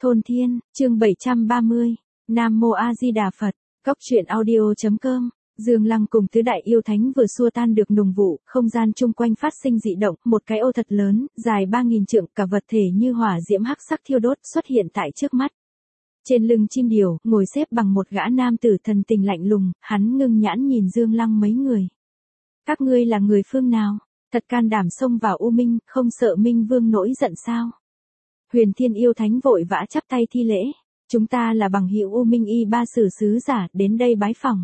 Thôn Thiên, chương 730, Nam Mô A Di Đà Phật, Cóc truyện audio.com. Dương Lăng cùng tứ đại yêu thánh vừa xua tan được nùng vụ, không gian chung quanh phát sinh dị động, một cái ô thật lớn, dài 3000 trượng, cả vật thể như hỏa diễm hắc sắc thiêu đốt xuất hiện tại trước mắt. Trên lưng chim điểu, ngồi xếp bằng một gã nam tử thần tình lạnh lùng, hắn ngưng nhãn nhìn Dương Lăng mấy người. Các ngươi là người phương nào? Thật can đảm xông vào U Minh, không sợ Minh Vương nổi giận sao? Huyền Thiên yêu thánh vội vã chắp tay thi lễ. Chúng ta là bằng hữu U Minh Y Ba Sử sứ giả, đến đây bái phỏng.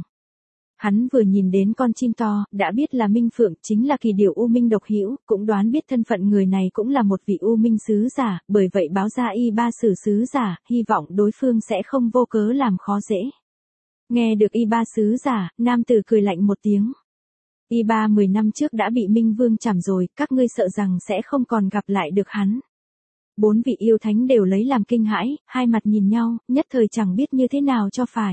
Hắn vừa nhìn đến con chim to, đã biết là Minh Phượng, chính là kỳ điểu U Minh độc hữu, cũng đoán biết thân phận người này cũng là một vị U Minh sứ giả, bởi vậy báo ra Y Ba Sử sứ giả, hy vọng đối phương sẽ không vô cớ làm khó dễ. Nghe được Y Ba sứ giả, nam tử cười lạnh một tiếng. Y Ba 10 năm trước đã bị Minh Vương chảm rồi, các ngươi sợ rằng sẽ không còn gặp lại được hắn. 4 vị yêu thánh đều lấy làm kinh hãi, hai mặt nhìn nhau, nhất thời chẳng biết như thế nào cho phải.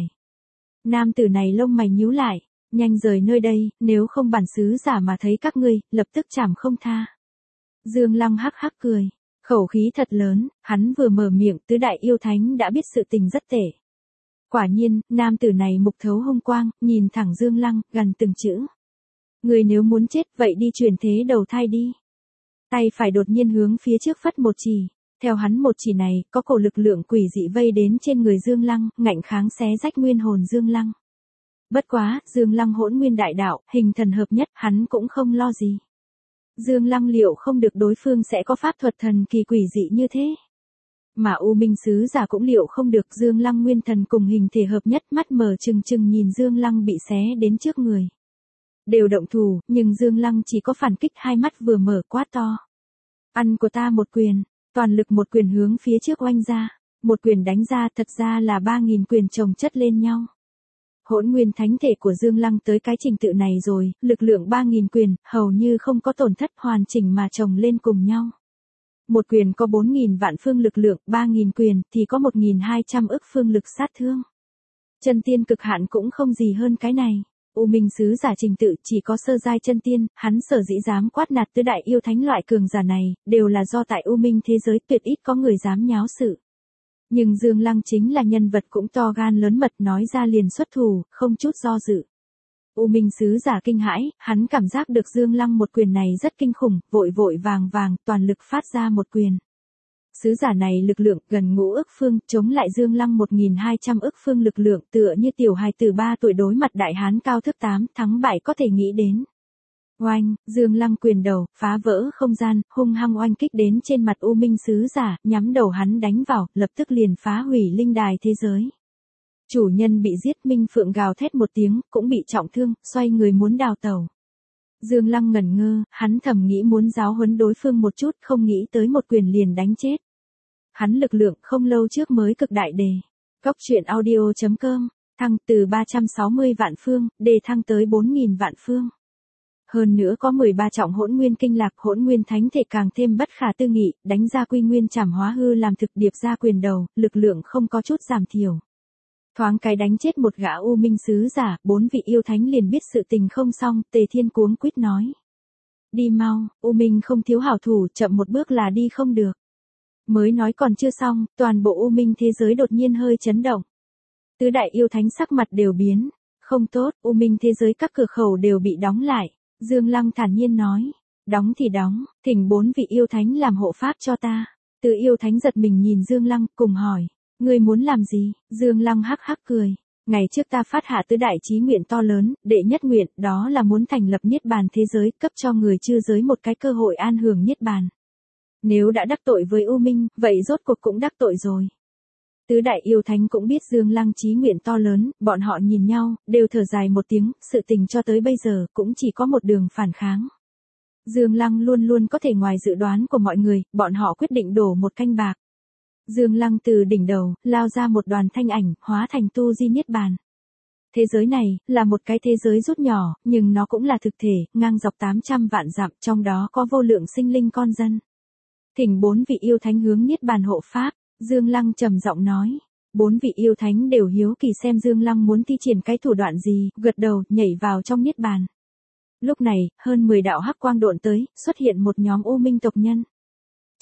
Nam tử này lông mày nhíu lại, nhanh rời nơi đây, nếu không bản sứ giả mà thấy các ngươi, lập tức chảm không tha. Dương Lăng hắc hắc cười, khẩu khí thật lớn, hắn vừa mở miệng, tứ đại yêu thánh đã biết sự tình rất tệ. Quả nhiên, nam tử này mục thấu hung quang, nhìn thẳng Dương Lăng, gần từng chữ. Người nếu muốn chết, vậy đi chuyển thế đầu thai đi. Tay phải đột nhiên hướng phía trước phất một chỉ. Theo hắn một chỉ này, có cổ lực lượng quỷ dị vây đến trên người Dương Lăng, ngạnh kháng xé rách nguyên hồn Dương Lăng. Bất quá, Dương Lăng hỗn nguyên đại đạo, hình thần hợp nhất, hắn cũng không lo gì. Dương Lăng liệu không được đối phương sẽ có pháp thuật thần kỳ quỷ dị như thế. Mà U Minh sứ giả cũng liệu không được Dương Lăng nguyên thần cùng hình thể hợp nhất, mắt mở trừng trừng nhìn Dương Lăng bị xé đến trước người. Đều động thủ, nhưng Dương Lăng chỉ có phản kích, hai mắt vừa mở quát to. Ăn của ta một quyền. Toàn lực một quyền hướng phía trước oanh ra, một quyền đánh ra thật ra là 3000 quyền chồng chất lên nhau. Hỗn nguyên thánh thể của Dương Lăng tới cái trình tự này rồi, lực lượng 3000 quyền, hầu như không có tổn thất, hoàn chỉnh mà chồng lên cùng nhau. Một quyền có 4000 vạn phương lực lượng, 3000 quyền thì có 1200 ức phương lực sát thương. Chân tiên cực hạn cũng không gì hơn cái này. U Minh sứ giả trình tự chỉ có sơ giai chân tiên, hắn sở dĩ dám quát nạt tứ đại yêu thánh loại cường giả này, đều là do tại U Minh thế giới tuyệt ít có người dám nháo sự. Nhưng Dương Lăng chính là nhân vật cũng to gan lớn mật, nói ra liền xuất thủ, không chút do dự. U Minh sứ giả kinh hãi, hắn cảm giác được Dương Lăng một quyền này rất kinh khủng, vội vội vàng vàng, toàn lực phát ra một quyền. Sứ giả này lực lượng gần ngũ ức phương, chống lại Dương Lăng 1200 ức phương lực lượng, tựa như tiểu hài từ 3 tuổi đối mặt đại hán cao thước 8, thắng bại có thể nghĩ đến. Oanh, Dương Lăng quyền đầu, phá vỡ không gian, hung hăng oanh kích đến trên mặt U Minh sứ giả, nhắm đầu hắn đánh vào, lập tức liền phá hủy linh đài thế giới. Chủ nhân bị giết, Minh Phượng gào thét một tiếng, cũng bị trọng thương, xoay người muốn đào tẩu. Dương Lăng ngẩn ngơ, hắn thầm nghĩ muốn giáo huấn đối phương một chút, không nghĩ tới một quyền liền đánh chết. Hắn lực lượng không lâu trước mới cực đại đề. Cóc truyện audio.com, thăng từ 360 vạn phương, đề thăng tới 4000 vạn phương. Hơn nữa có 13 trọng hỗn nguyên kinh lạc, hỗn nguyên thánh thể càng thêm bất khả tư nghị, đánh ra quy nguyên trảm hóa hư làm thực điệp ra quyền đầu, lực lượng không có chút giảm thiểu. Thoáng cái đánh chết một gã U Minh sứ giả, 4 vị yêu thánh liền biết sự tình không xong, Tề Thiên cuống quýt nói. Đi mau, U Minh không thiếu hảo thủ, chậm một bước là đi không được. Mới nói còn chưa xong, toàn bộ U Minh thế giới đột nhiên hơi chấn động. Tứ đại yêu thánh sắc mặt đều biến. Không tốt, U Minh thế giới các cửa khẩu đều bị đóng lại. Dương Lăng thản nhiên nói. Đóng thì đóng, thỉnh 4 vị yêu thánh làm hộ pháp cho ta. Tứ yêu thánh giật mình nhìn Dương Lăng, cùng hỏi. Ngươi muốn làm gì? Dương Lăng hắc hắc cười. Ngày trước ta phát hạ tứ đại chí nguyện to lớn, đệ nhất nguyện, đó là muốn thành lập niết bàn thế giới, cấp cho người chư giới một cái cơ hội an hưởng niết bàn. Nếu đã đắc tội với U Minh, vậy rốt cuộc cũng đắc tội rồi. Tứ đại yêu thánh cũng biết Dương Lăng chí nguyện to lớn, bọn họ nhìn nhau, đều thở dài một tiếng, sự tình cho tới bây giờ, cũng chỉ có một đường phản kháng. Dương Lăng luôn luôn có thể ngoài dự đoán của mọi người, bọn họ quyết định đổ một canh bạc. Dương Lăng từ đỉnh đầu, lao ra một đoàn thanh ảnh, hóa thành tu di niết bàn. Thế giới này, là một cái thế giới rút nhỏ, nhưng nó cũng là thực thể, ngang dọc 800 vạn dặm, trong đó có vô lượng sinh linh con dân. Thỉnh 4 vị yêu thánh hướng niết bàn hộ pháp, Dương Lăng trầm giọng nói. 4 vị yêu thánh đều hiếu kỳ xem Dương Lăng muốn thi triển cái thủ đoạn gì, gật đầu, nhảy vào trong niết bàn. Lúc này, hơn 10 đạo hắc quang độn tới, xuất hiện một nhóm U Minh tộc nhân.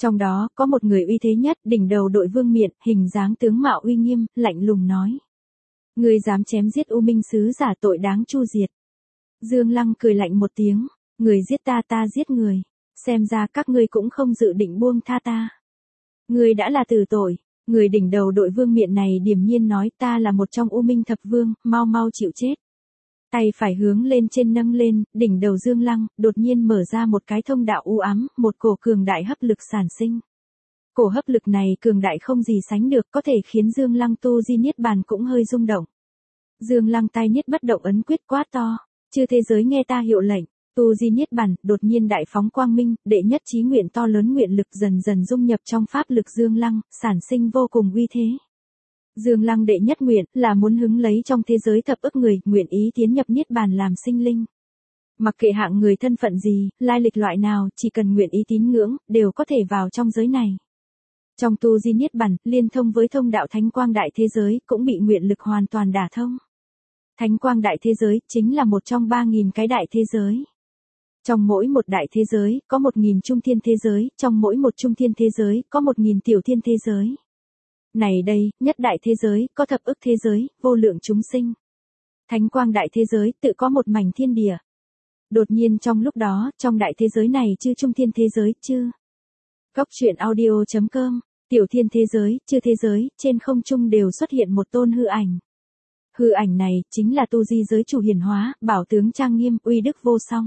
Trong đó, có một người uy thế nhất, đỉnh đầu đội vương miện, hình dáng tướng mạo uy nghiêm, lạnh lùng nói. Ngươi dám chém giết U Minh sứ giả, tội đáng chu diệt. Dương Lăng cười lạnh một tiếng, người giết ta, ta giết người. Xem ra các ngươi cũng không dự định buông tha ta. Ngươi đã là tử tội. Người đỉnh đầu đội vương miện này điềm nhiên nói, ta là một trong U Minh thập vương, mau mau chịu chết. Tay phải hướng lên trên nâng lên, đỉnh đầu Dương Lăng, đột nhiên mở ra một cái thông đạo u ám, một cổ cường đại hấp lực sản sinh. Cổ hấp lực này cường đại không gì sánh được, có thể khiến Dương Lăng tu di niết bàn cũng hơi rung động. Dương Lăng tay niết bất động ấn quyết quát to, chư thế giới nghe ta hiệu lệnh. Tu di niết bàn, đột nhiên đại phóng quang minh, đệ nhất chí nguyện to lớn nguyện lực dần dần dung nhập trong pháp lực Dương Lăng, sản sinh vô cùng uy thế. Dương Lăng đệ nhất nguyện là muốn hứng lấy trong thế giới thập ức người, nguyện ý tiến nhập niết bàn làm sinh linh. Mặc kệ hạng người thân phận gì, lai lịch loại nào, chỉ cần nguyện ý tín ngưỡng, đều có thể vào trong giới này. Trong tu di niết bàn, liên thông với thông đạo thánh quang đại thế giới, cũng bị nguyện lực hoàn toàn đả thông. Thánh quang đại thế giới, chính là một trong 3.000 cái đại thế giới. Trong mỗi một đại thế giới, có 1.000 trung thiên thế giới, trong mỗi một trung thiên thế giới, có 1.000 tiểu thiên thế giới. Này đây, nhất đại thế giới, có thập ức thế giới, vô lượng chúng sinh. Thánh quang đại thế giới, tự có một mảnh thiên địa. Đột nhiên trong lúc đó, trong đại thế giới này chư trung thiên thế giới, chư. Góc truyện audio.com, tiểu thiên thế giới, chư thế giới, trên không trung đều xuất hiện một tôn hư ảnh. Hư ảnh này, chính là tu di giới chủ hiển hóa, bảo tướng trang nghiêm, uy đức vô song.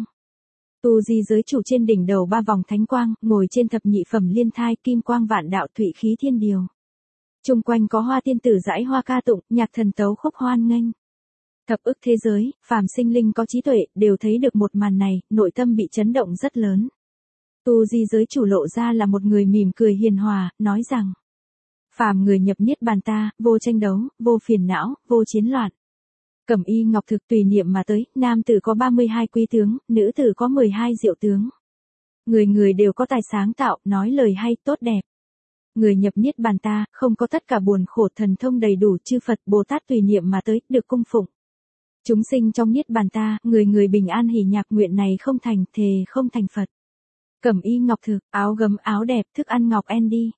Tu di giới chủ trên đỉnh đầu 3 vòng thánh quang, ngồi trên thập nhị phẩm liên thai, kim quang vạn đạo, thụy khí thiên điều. Trung quanh có hoa tiên tử dãi hoa ca tụng, nhạc thần tấu khúc hoan nghênh. Thập ức thế giới, phàm sinh linh có trí tuệ, đều thấy được một màn này, nội tâm bị chấn động rất lớn. Tu di giới chủ lộ ra là một người mỉm cười hiền hòa, nói rằng. Phàm người nhập niết bàn ta, vô tranh đấu, vô phiền não, vô chiến loạn. Cẩm y ngọc thực tùy niệm mà tới, nam tử có 32 quý tướng, nữ tử có 12 diệu tướng. Người người đều có tài sáng tạo, nói lời hay, tốt đẹp. Người nhập niết bàn ta, không có tất cả buồn khổ, thần thông đầy đủ, chư Phật Bồ Tát tùy niệm mà tới, được cung phụng. Chúng sinh trong niết bàn ta, người người bình an hỷ nhạc, nguyện này không thành, thề không thành Phật. Cẩm y ngọc thực, áo gấm áo đẹp, thức ăn ngọc đi.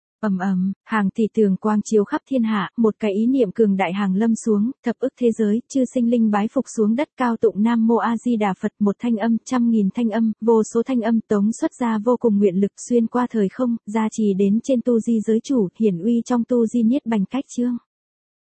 Hàng tỷ tường quang chiếu khắp thiên hạ, một cái ý niệm cường đại hàng lâm xuống, thập ức thế giới, chư sinh linh bái phục xuống đất, cao tụng Nam Mô A Di Đà Phật, một thanh âm, 100.000 thanh âm, vô số thanh âm tống xuất ra vô cùng nguyện lực xuyên qua thời không, gia trì đến trên tu di giới chủ, hiển uy trong tu di niết bành cách chương.